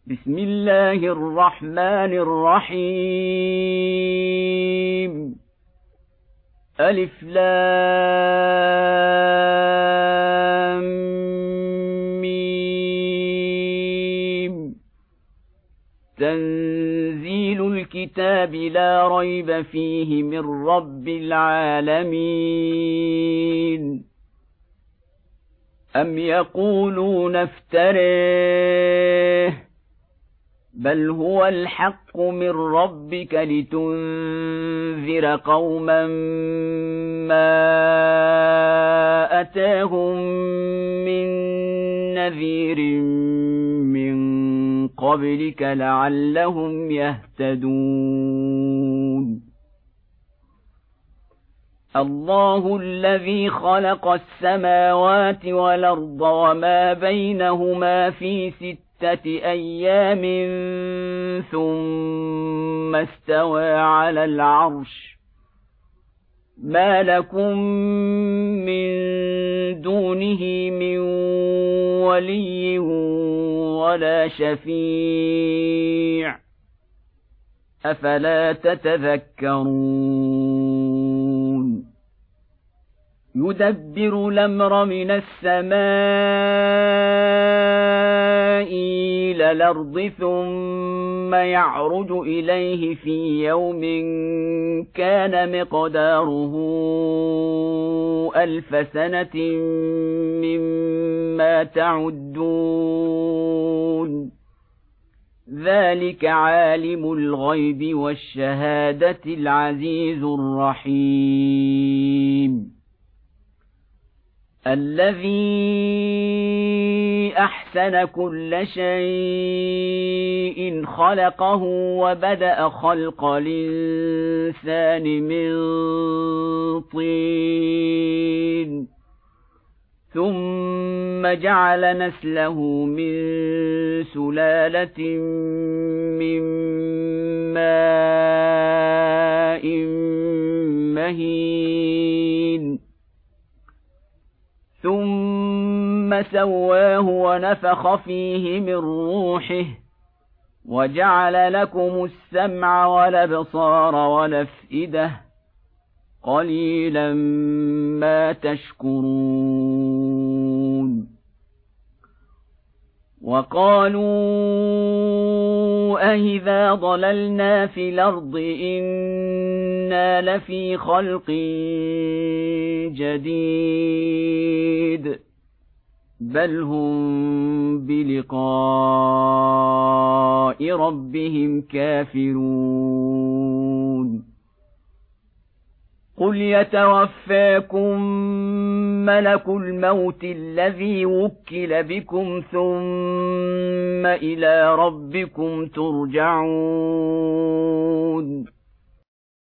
بسم الله الرحمن الرحيم ألف لام ميم تنزيل الكتاب لا ريب فيه من رب العالمين أم يقولون افتريه بل هو الحق من ربك لتنذر قوما ما أتاهم من نذير من قبلك لعلهم يهتدون الله الذي خلق السماوات والأرض وما بينهما في 6 أيام ثم استوى على العرش ما لكم من دونه من ولي ولا شفيع أفلا تتذكرون يدبر الأمر من السماء إلى الأرض ثم يعرج إليه في يوم كان مقداره 1000 سنة مما تعدون ذلك عالم الغيب والشهادة العزيز الرحيم الذي أحسن كل شيء خلقه وبدأ خلق الإنسان من طين ثم جعل نسله من سلالة من ماء مهين ثم سواه ونفخ فيه من روحه وجعل لكم السمع والأبصار والأفئدة قليلا ما تشكرون وقالوا أإذا ضللنا في الأرض إنا لفي خلق جديد بل هم بلقاء ربهم كافرون قل يتوفاكم ملك الموت الذي وكل بكم ثم إلى ربكم ترجعون